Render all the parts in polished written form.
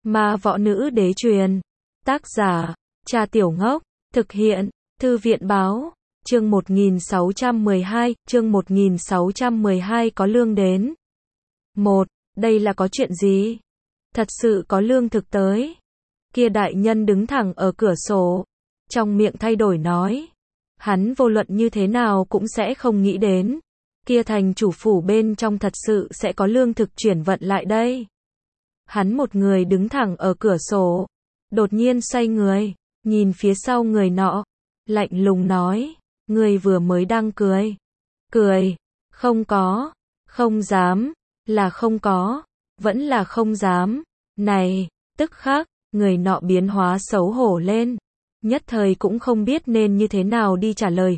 Ma Võ Nữ Đế truyền. Tác giả, Cha Tiểu Ngốc. Thực hiện, Thư viện Báo. Chương 1612, chương 1612 có lương đến. 1. Đây là có chuyện gì? Thật sự có lương thực tới. Kia đại nhân đứng thẳng ở cửa sổ, trong miệng thay đổi nói. Hắn vô luận như thế nào cũng sẽ không nghĩ đến. Kia thành chủ phủ bên trong thật sự sẽ có lương thực chuyển vận lại đây. Hắn một người đứng thẳng ở cửa sổ, đột nhiên xoay người, nhìn phía sau người nọ, lạnh lùng nói, người vừa mới đang cười. Cười, không có, không dám, là không có, vẫn là không dám. Này, tức khắc, người nọ biến hóa xấu hổ lên, nhất thời cũng không biết nên như thế nào đi trả lời,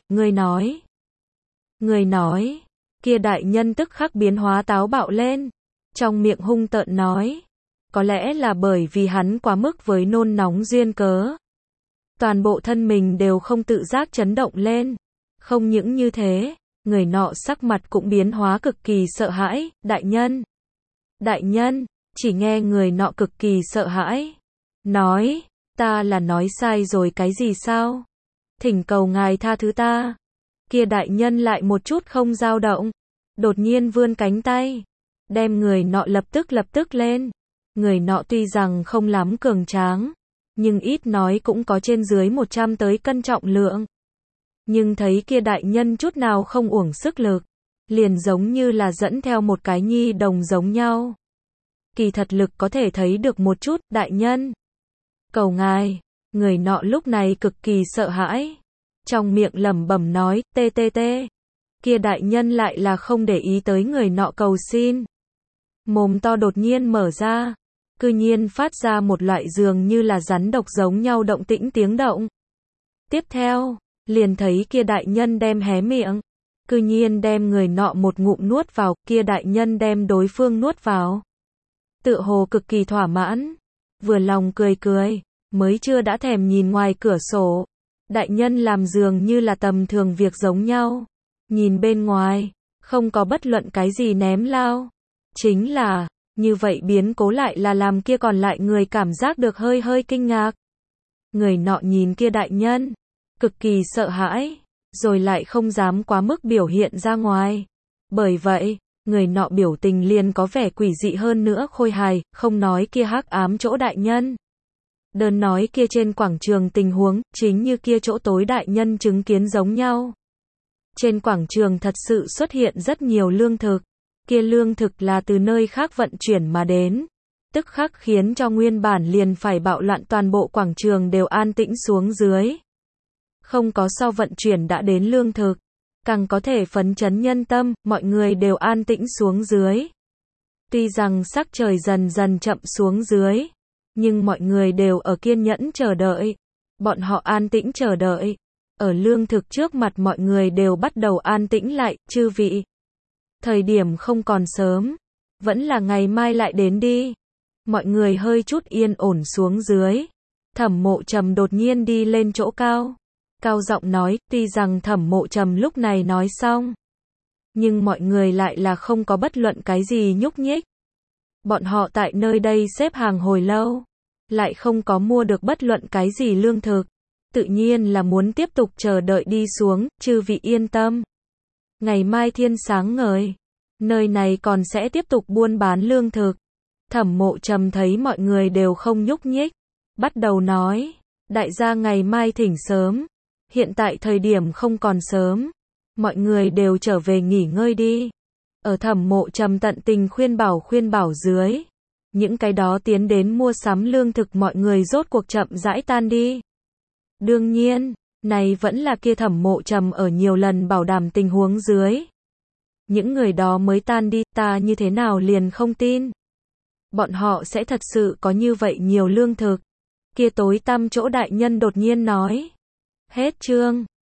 người nói, kia đại nhân tức khắc biến hóa táo bạo lên, trong miệng hung tợn nói, có lẽ là bởi vì hắn quá mức với nôn nóng duyên cớ. Toàn bộ thân mình đều không tự giác chấn động lên, không những như thế, người nọ sắc mặt cũng biến hóa cực kỳ sợ hãi, đại nhân, chỉ nghe người nọ cực kỳ sợ hãi, nói, ta là nói sai rồi cái gì sao? Thỉnh cầu ngài tha thứ ta. Kia đại nhân lại một chút không dao động, đột nhiên vươn cánh tay, đem người nọ lập tức lên. Người nọ tuy rằng không lắm cường tráng, nhưng ít nói cũng có trên dưới 100 tới cân trọng lượng. Nhưng thấy kia đại nhân chút nào không uổng sức lực, liền giống như là dẫn theo một cái nhi đồng giống nhau. Kỳ thật lực có thể thấy được một chút, đại nhân. Cầu ngài, người nọ lúc này cực kỳ sợ hãi. Trong miệng lẩm bẩm nói, tê. Kia đại nhân lại là không để ý tới người nọ cầu xin. Mồm to đột nhiên mở ra, cư nhiên phát ra một loại dường như là rắn độc giống nhau động tĩnh tiếng động. Tiếp theo, liền thấy kia đại nhân đem hé miệng, cư nhiên đem người nọ một ngụm nuốt vào, kia đại nhân đem đối phương nuốt vào. Tựa hồ cực kỳ thỏa mãn, vừa lòng cười, mới chưa đã thèm nhìn ngoài cửa sổ. Đại nhân làm dường như là tầm thường việc giống nhau, nhìn bên ngoài, không có bất luận cái gì ném lao. Chính là, như vậy biến cố lại là làm kia còn lại người cảm giác được hơi kinh ngạc. Người nọ nhìn kia đại nhân, cực kỳ sợ hãi, rồi lại không dám quá mức biểu hiện ra ngoài. Bởi vậy, người nọ biểu tình liền có vẻ quỷ dị hơn nữa khôi hài, không nói kia hắc ám chỗ đại nhân. Đơn nói kia trên quảng trường tình huống, chính như kia chỗ tối đại nhân chứng kiến giống nhau. Trên quảng trường thật sự xuất hiện rất nhiều lương thực. Kia lương thực là từ nơi khác vận chuyển mà đến, tức khắc khiến cho nguyên bản liền phải bạo loạn toàn bộ quảng trường đều an tĩnh xuống dưới. Không có so vận chuyển đã đến lương thực, càng có thể phấn chấn nhân tâm, mọi người đều an tĩnh xuống dưới. Tuy rằng sắc trời dần dần chậm xuống dưới, nhưng mọi người đều ở kiên nhẫn chờ đợi. Bọn họ an tĩnh chờ đợi. Ở lương thực trước mặt mọi người đều bắt đầu an tĩnh lại, chư vị. Thời điểm không còn sớm, vẫn là ngày mai lại đến đi. Mọi người hơi chút yên ổn xuống dưới. Thẩm Mộ Trầm đột nhiên đi lên chỗ cao. Cao giọng nói, tuy rằng Thẩm Mộ Trầm lúc này nói xong, nhưng mọi người lại là không có bất luận cái gì nhúc nhích. Bọn họ tại nơi đây xếp hàng hồi lâu, lại không có mua được bất luận cái gì lương thực. Tự nhiên là muốn tiếp tục chờ đợi đi xuống, chư vị yên tâm. Ngày mai thiên sáng ngời, nơi này còn sẽ tiếp tục buôn bán lương thực. Thẩm Mộ Trầm thấy mọi người đều không nhúc nhích, bắt đầu nói, đại gia ngày mai thỉnh sớm, hiện tại thời điểm không còn sớm, mọi người đều trở về nghỉ ngơi đi. Ở Thẩm Mộ Trầm tận tình khuyên bảo dưới, những cái đó tiến đến mua sắm lương thực mọi người rốt cuộc chậm rãi tan đi. Đương nhiên, này vẫn là kia Thẩm Mộ Trầm ở nhiều lần bảo đảm tình huống dưới. Những người đó mới tan đi, ta như thế nào liền không tin. Bọn họ sẽ thật sự có như vậy nhiều lương thực. Kia tối tăm chỗ đại nhân đột nhiên nói. Hết chương.